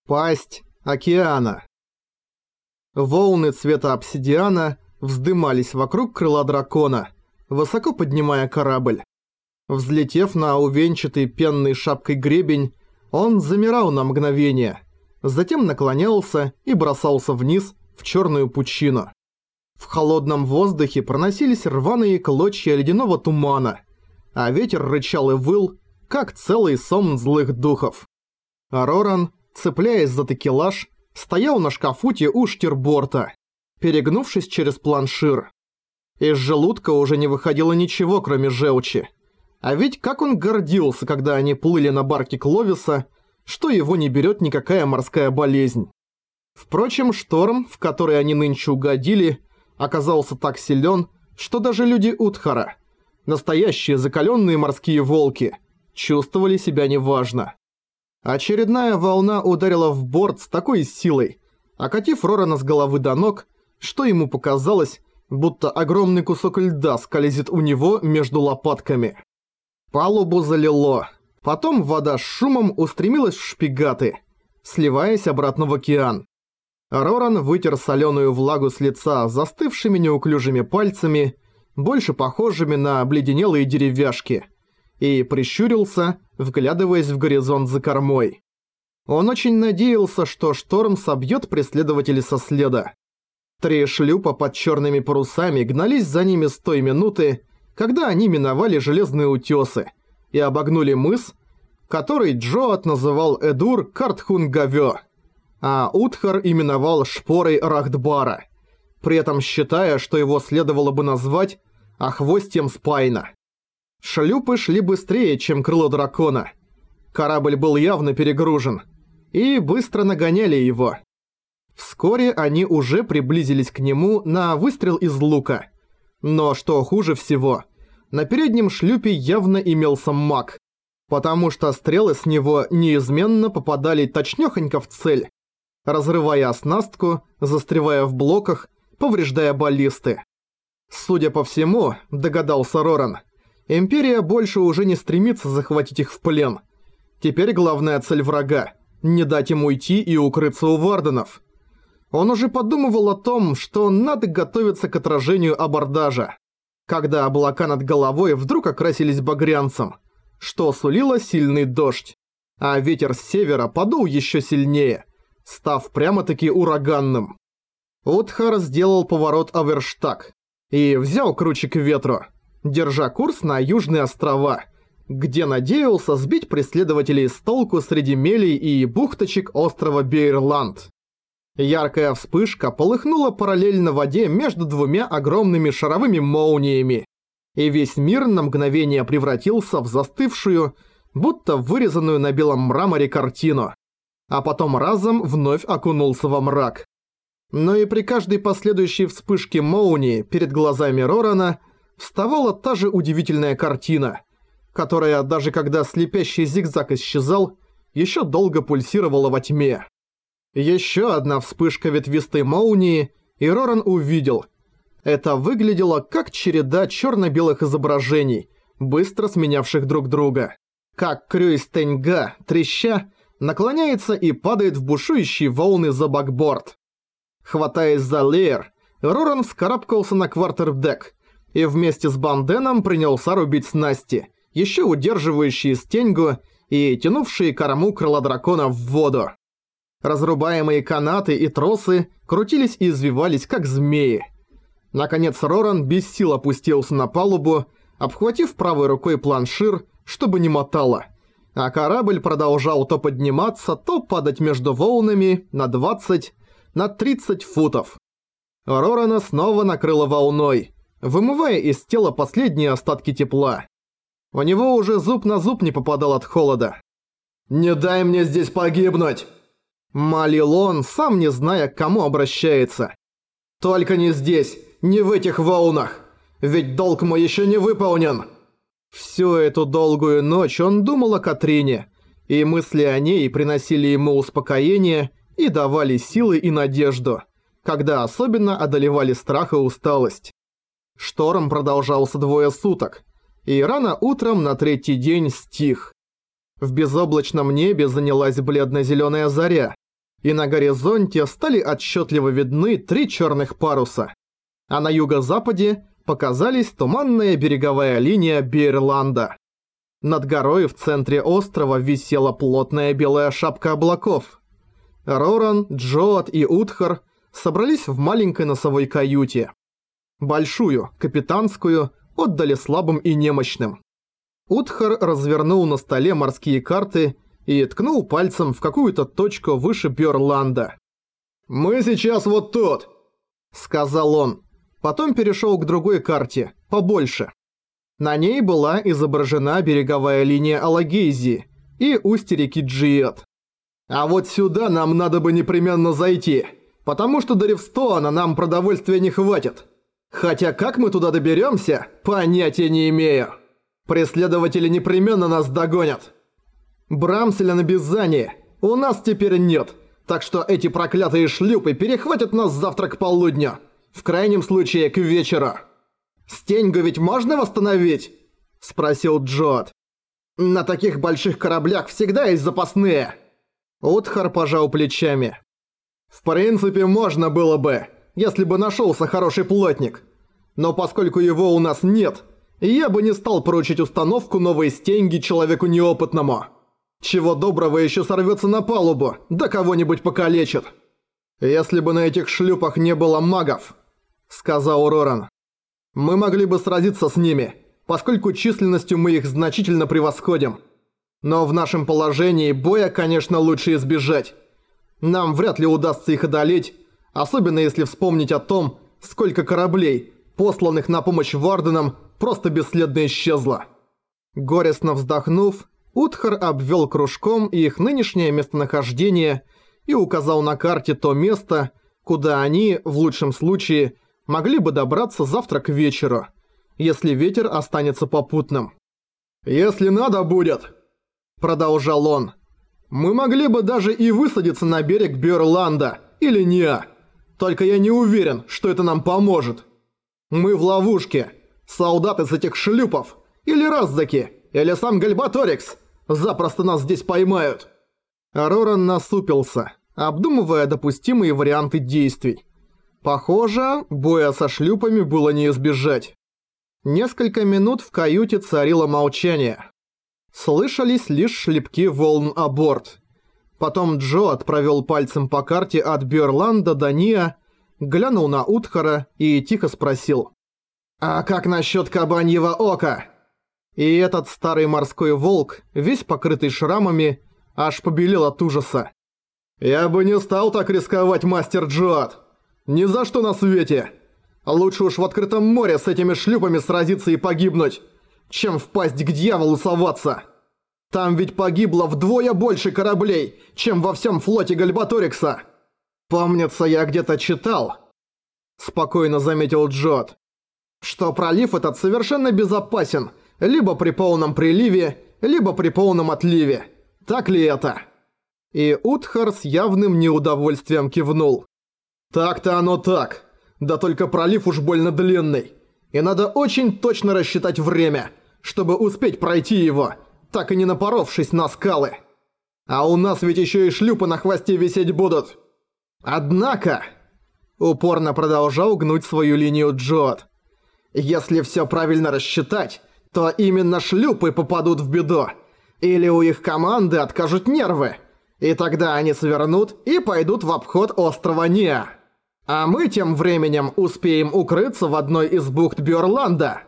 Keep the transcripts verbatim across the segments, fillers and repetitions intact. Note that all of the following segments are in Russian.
Пасть океана. Волны цвета обсидиана вздымались вокруг крыла дракона, высоко поднимая корабль. Взлетев на увенчатый пенной шапкой гребень, он замирал на мгновение, затем наклонялся и бросался вниз в черную пучину. В холодном воздухе проносились рваные клочья ледяного тумана, а ветер рычал и выл, как целый сон злых духов. А Роран, цепляясь за такелаж, стоял на шкафуте у штирборта, перегнувшись через планшир. Из желудка уже не выходило ничего, кроме желчи. А ведь как он гордился, когда они плыли на барке Кловиса, что его не берет никакая морская болезнь. Впрочем, шторм, в который они нынче угодили, оказался так силен, что даже люди Утхара, настоящие закаленные морские волки, чувствовали себя неважно. Очередная волна ударила в борт с такой силой, окатив Рорана с головы до ног, что ему показалось, будто огромный кусок льда скользит у него между лопатками. Палубу залило. Потом вода с шумом устремилась в шпигаты, сливаясь обратно в океан. Роран вытер соленую влагу с лица застывшими неуклюжими пальцами, больше похожими на обледенелые деревяшки, и прищурился, вглядываясь в горизонт за кормой. Он очень надеялся, что шторм собьет преследователей со следа. Три шлюпа под черными парусами гнались за ними с той минуты, когда они миновали железные утесы и обогнули мыс, который Джоат называл Эдур Картхун-Гавё, а Утхар именовал шпорой Рахтбара, при этом считая, что его следовало бы назвать Охвостьем Спайна. Шлюпы шли быстрее, чем крыло дракона. Корабль был явно перегружен, и быстро нагоняли его. Вскоре они уже приблизились к нему на выстрел из лука. Но что хуже всего, на переднем шлюпе явно имелся маг, потому что стрелы с него неизменно попадали точнёхонько в цель, разрывая оснастку, застревая в блоках, повреждая баллисты. Судя по всему, догадался Роран, Империя больше уже не стремится захватить их в плен. Теперь главная цель врага – не дать им уйти и укрыться у варденов. Он уже подумывал о том, что надо готовиться к отражению абордажа, когда облака над головой вдруг окрасились багрянцем, что сулило сильный дождь, а ветер с севера подул еще сильнее, став прямо-таки ураганным. Утхар сделал поворот Аверштаг и взял круче к ветру, держа курс на Южные острова, где надеялся сбить преследователей с толку среди мелей и бухточек острова Бейрланд. Яркая вспышка полыхнула параллельно воде между двумя огромными шаровыми молниями, и весь мир на мгновение превратился в застывшую, будто вырезанную на белом мраморе картину, а потом разом вновь окунулся во мрак. Но и при каждой последующей вспышке молнии перед глазами Рорана вставала та же удивительная картина, которая, даже когда слепящий зигзаг исчезал, еще долго пульсировала во тьме. Еще одна вспышка ветвистой молнии, и Роран увидел. Это выглядело как череда черно-белых изображений, быстро сменявших друг друга. Как Крюйс Теньга, треща, наклоняется и падает в бушующие волны за бакборд. Хватаясь за леер, Роран вскарабкался на квартердек и вместе с Банденом принялся рубить снасти, еще удерживающие стеньгу и тянувшие корму крыла дракона в воду. Разрубаемые канаты и тросы крутились и извивались, как змеи. Наконец Роран без сил опустился на палубу, обхватив правой рукой планшир, чтобы не мотало, а корабль продолжал то подниматься, то падать между волнами на двадцать, на тридцать футов. Рорана снова накрыло волной, вымывая из тела последние остатки тепла. У него уже зуб на зуб не попадал от холода. «Не дай мне здесь погибнуть!» Молил он, сам не зная, к кому обращается. «Только не здесь, не в этих волнах, ведь долг мой еще не выполнен!» Всю эту долгую ночь он думал о Катрине, и мысли о ней приносили ему успокоение и давали силы и надежду, когда особенно одолевали страх и усталость. Шторм продолжался двое суток, и рано утром на третий день стих. В безоблачном небе занялась бледно-зеленая заря, и на горизонте стали отчетливо видны три черных паруса. А на юго-западе показались туманная береговая линия Бейрланда. Над горой в центре острова висела плотная белая шапка облаков. Роран, Джоат и Утхар собрались в маленькой носовой каюте. Большую, капитанскую, отдали слабым и немощным. Утхар развернул на столе морские карты и ткнул пальцем в какую-то точку выше Бёрланда. «Мы сейчас вот тут», — сказал он. Потом перешел к другой карте, побольше. На ней была изображена береговая линия Алагейзи и устье реки Джиет. «А вот сюда нам надо бы непременно зайти, потому что до Ревстоана нам продовольствия не хватит. Хотя как мы туда доберемся, понятия не имею. Преследователи непременно нас догонят. Брамселя на Бизане у нас теперь нет, так что эти проклятые шлюпы перехватят нас завтра к полудню, в крайнем случае к вечеру». «Стеньгу ведь можно восстановить?» – спросил Джоат. «На таких больших кораблях всегда есть запасные». Утхар пожал плечами. «В принципе, можно было бы, если бы нашелся хороший плотник. Но поскольку его у нас нет, я бы не стал поручить установку новой стеньги человеку неопытному. Чего доброго еще сорвется на палубу, да кого-нибудь покалечит. Если бы на этих шлюпах не было магов», – сказал Роран, – «мы могли бы сразиться с ними, поскольку численностью мы их значительно превосходим. Но в нашем положении боя, конечно, лучше избежать. Нам вряд ли удастся их одолеть, особенно если вспомнить о том, сколько кораблей, посланных на помощь Варденам, просто бесследно исчезло». Горестно вздохнув, Утхар обвел кружком их нынешнее местонахождение и указал на карте то место, куда они, в лучшем случае, могли бы добраться завтра к вечеру, если ветер останется попутным. «Если надо будет», — продолжал он, — «мы могли бы даже и высадиться на берег Бёрланда, или не. Только я не уверен, что это нам поможет. Мы в ловушке. Солдаты с этих шлюпов, или раздаки, или сам Гальбаторикс запросто нас здесь поймают». Роран насупился, обдумывая допустимые варианты действий. Похоже, боя со шлюпами было не избежать. Несколько минут в каюте царило молчание. Слышались лишь шлепки волн о борт. Потом Джоат провел пальцем по карте от Бёрланда до Ниа, глянул на Утхара и тихо спросил: «А как насчет Кабаньего Ока?» И этот старый морской волк, весь покрытый шрамами, аж побелел от ужаса. «Я бы не стал так рисковать, мастер Джоат. Ни за что на свете. Лучше уж в открытом море с этими шлюпами сразиться и погибнуть, чем впасть к дьяволу соваться. Там ведь погибло вдвое больше кораблей, чем во всем флоте Гальбаторикса. Помнится, я где-то читал», — спокойно заметил Джоат, «что пролив этот совершенно безопасен, либо при полном приливе, либо при полном отливе. Так ли это?» И Утхар с явным неудовольствием кивнул. «Так-то оно так. Да только пролив уж больно длинный. И надо очень точно рассчитать время, чтобы успеть пройти его, так и не напоровшись на скалы. А у нас ведь еще и шлюпы на хвосте висеть будут. Однако...» Упорно продолжал гнуть свою линию Джоат. «Если все правильно рассчитать, то именно шлюпы попадут в беду. Или у их команды откажут нервы. И тогда они свернут и пойдут в обход острова Ниа. А мы тем временем успеем укрыться в одной из бухт Бёрланда.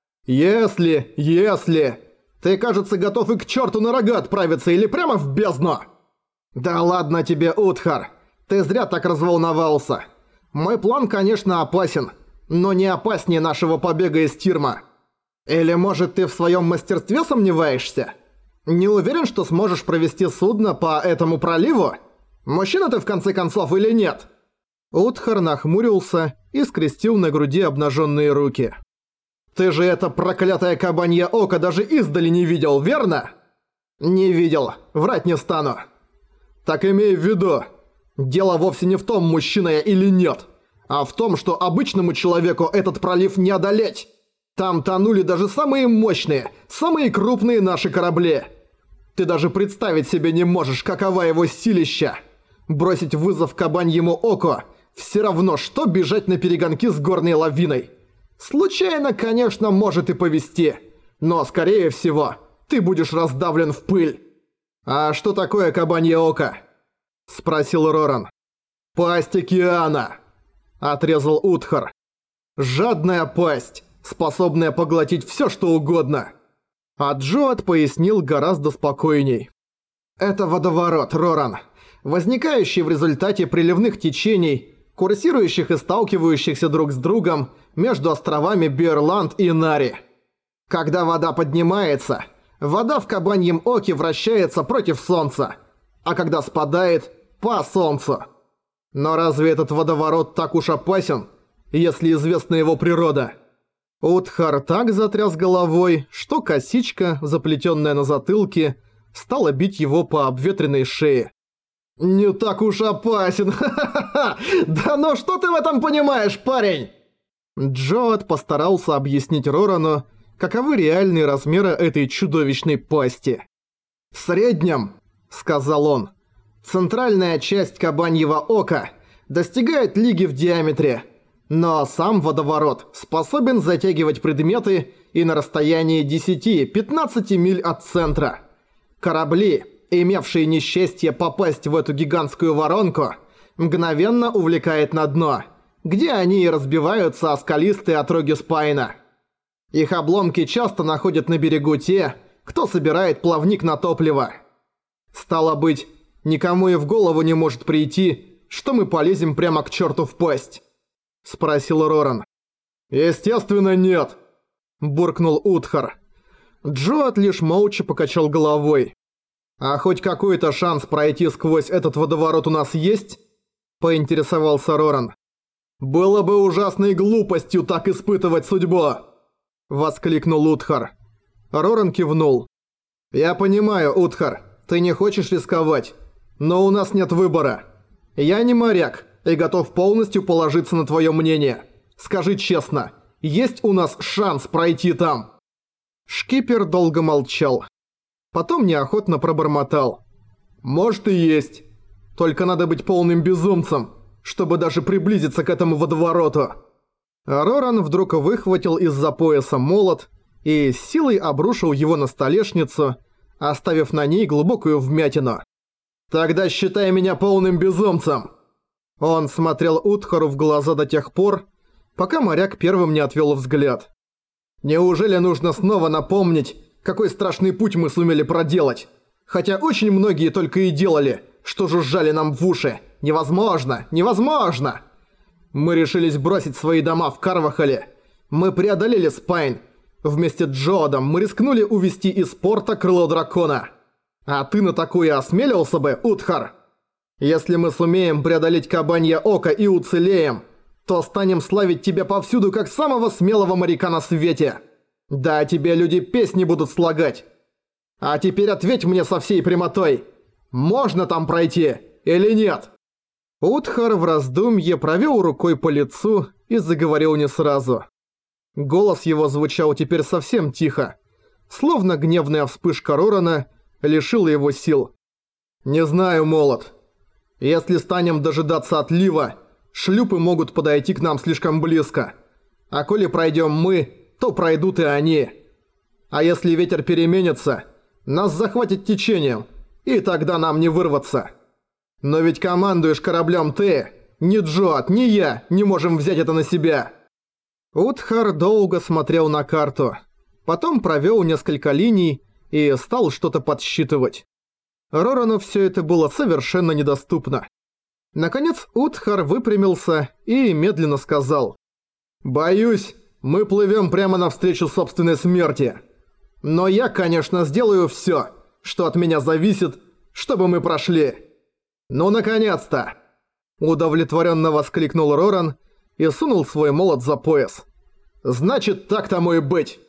Если, если... Ты, кажется, готов и к черту на рога отправиться или прямо в бездну?» «Да ладно тебе, Утхар. Ты зря так разволновался. Мой план, конечно, опасен, но не опаснее нашего побега из Тирма. Или, может, ты в своем мастерстве сомневаешься? Не уверен, что сможешь провести судно по этому проливу? Мужчина ты в конце концов или нет?» Утхар нахмурился и скрестил на груди обнаженные руки. «Ты же это проклятое кабанье око даже издали не видел, верно?» «Не видел. Врать не стану». «Так имей в виду, дело вовсе не в том, мужчина я или нет, а в том, что обычному человеку этот пролив не одолеть. Там тонули даже самые мощные, самые крупные наши корабли. Ты даже представить себе не можешь, какова его силища. Бросить вызов кабаньему оку все равно, что бежать на перегонки с горной лавиной. Случайно, конечно, может и повезти, но, скорее всего, ты будешь раздавлен в пыль. «А что такое кабанье око?» – спросил Роран. «Пасть океана!» – отрезал Утхар. «Жадная пасть, способная поглотить все, что угодно». А Джоат пояснил гораздо спокойней. «Это водоворот, Роран, возникающий в результате приливных течений, курсирующих и сталкивающихся друг с другом между островами Бьерланд и Нари. Когда вода поднимается, вода в кабаньем оке вращается против солнца, а когда спадает – по солнцу. Но разве этот водоворот так уж опасен, если известна его природа?» Утхар так затряс головой, что косичка, заплетенная на затылке, стала бить его по обветренной шее. «Не так уж опасен, ха-ха-ха! Да ну что ты в этом понимаешь, парень?» Джоат постарался объяснить Рорану, каковы реальные размеры этой чудовищной пасти. «В среднем, — сказал он, — центральная часть кабаньего ока достигает лиги в диаметре, но сам водоворот способен затягивать предметы и на расстоянии десяти-пятнадцати миль от центра. Корабли, имевшие несчастье попасть в эту гигантскую воронку, мгновенно увлекает на дно, где они и разбиваются о скалистые отроги Спайна. Их обломки часто находят на берегу те, кто собирает плавник на топливо. Стало быть, никому и в голову не может прийти, что мы полезем прямо к черту в пасть», — спросил Роран. «Естественно, нет», — буркнул Утхар. Джоат лишь молча покачал головой. «А хоть какой-то шанс пройти сквозь этот водоворот у нас есть?» – поинтересовался Роран. «Было бы ужасной глупостью так испытывать судьбу!» – воскликнул Утхар. Роран кивнул. «Я понимаю, Утхар, ты не хочешь рисковать, но у нас нет выбора. Я не моряк и готов полностью положиться на твое мнение. Скажи честно, есть у нас шанс пройти там?» Шкипер долго молчал. Потом неохотно пробормотал. «Может и есть. Только надо быть полным безумцем, чтобы даже приблизиться к этому водовороту». Роран вдруг выхватил из-за пояса молот и с силой обрушил его на столешницу, оставив на ней глубокую вмятину. «Тогда считай меня полным безумцем!» Он смотрел Утхару в глаза до тех пор, пока моряк первым не отвел взгляд. «Неужели нужно снова напомнить, какой страшный путь мы сумели проделать? Хотя очень многие только и делали, что жужжали нам в уши. Невозможно! Невозможно!» Мы решились бросить свои дома в Карвахале. Мы преодолели Спайн. Вместе с Джоадом мы рискнули увести из порта крыло дракона. А ты на такое осмелился бы, Утхар? Если мы сумеем преодолеть кабанье око и уцелеем, то станем славить тебя повсюду как самого смелого моряка на свете. Да, тебе люди песни будут слагать. А теперь ответь мне со всей прямотой. Можно там пройти или нет?» Утхар в раздумье провел рукой по лицу и заговорил не сразу. Голос его звучал теперь совсем тихо, словно гневная вспышка Рорана лишила его сил. «Не знаю, молот. Если станем дожидаться отлива, шлюпы могут подойти к нам слишком близко. А коли пройдем мы, то пройдут и они. А если ветер переменится, нас захватит течением, и тогда нам не вырваться. Но ведь командуешь кораблем ты. Ни Джоат, ни я не можем взять это на себя». Утхар долго смотрел на карту, потом провел несколько линий и стал что-то подсчитывать. Рорану все это было совершенно недоступно. Наконец Утхар выпрямился и медленно сказал: «Боюсь, мы плывем прямо навстречу собственной смерти. Но я, конечно, сделаю все, что от меня зависит, чтобы мы прошли». «Ну, наконец-то!» – удовлетворенно воскликнул Роран и сунул свой молот за пояс. «Значит, так тому и быть!»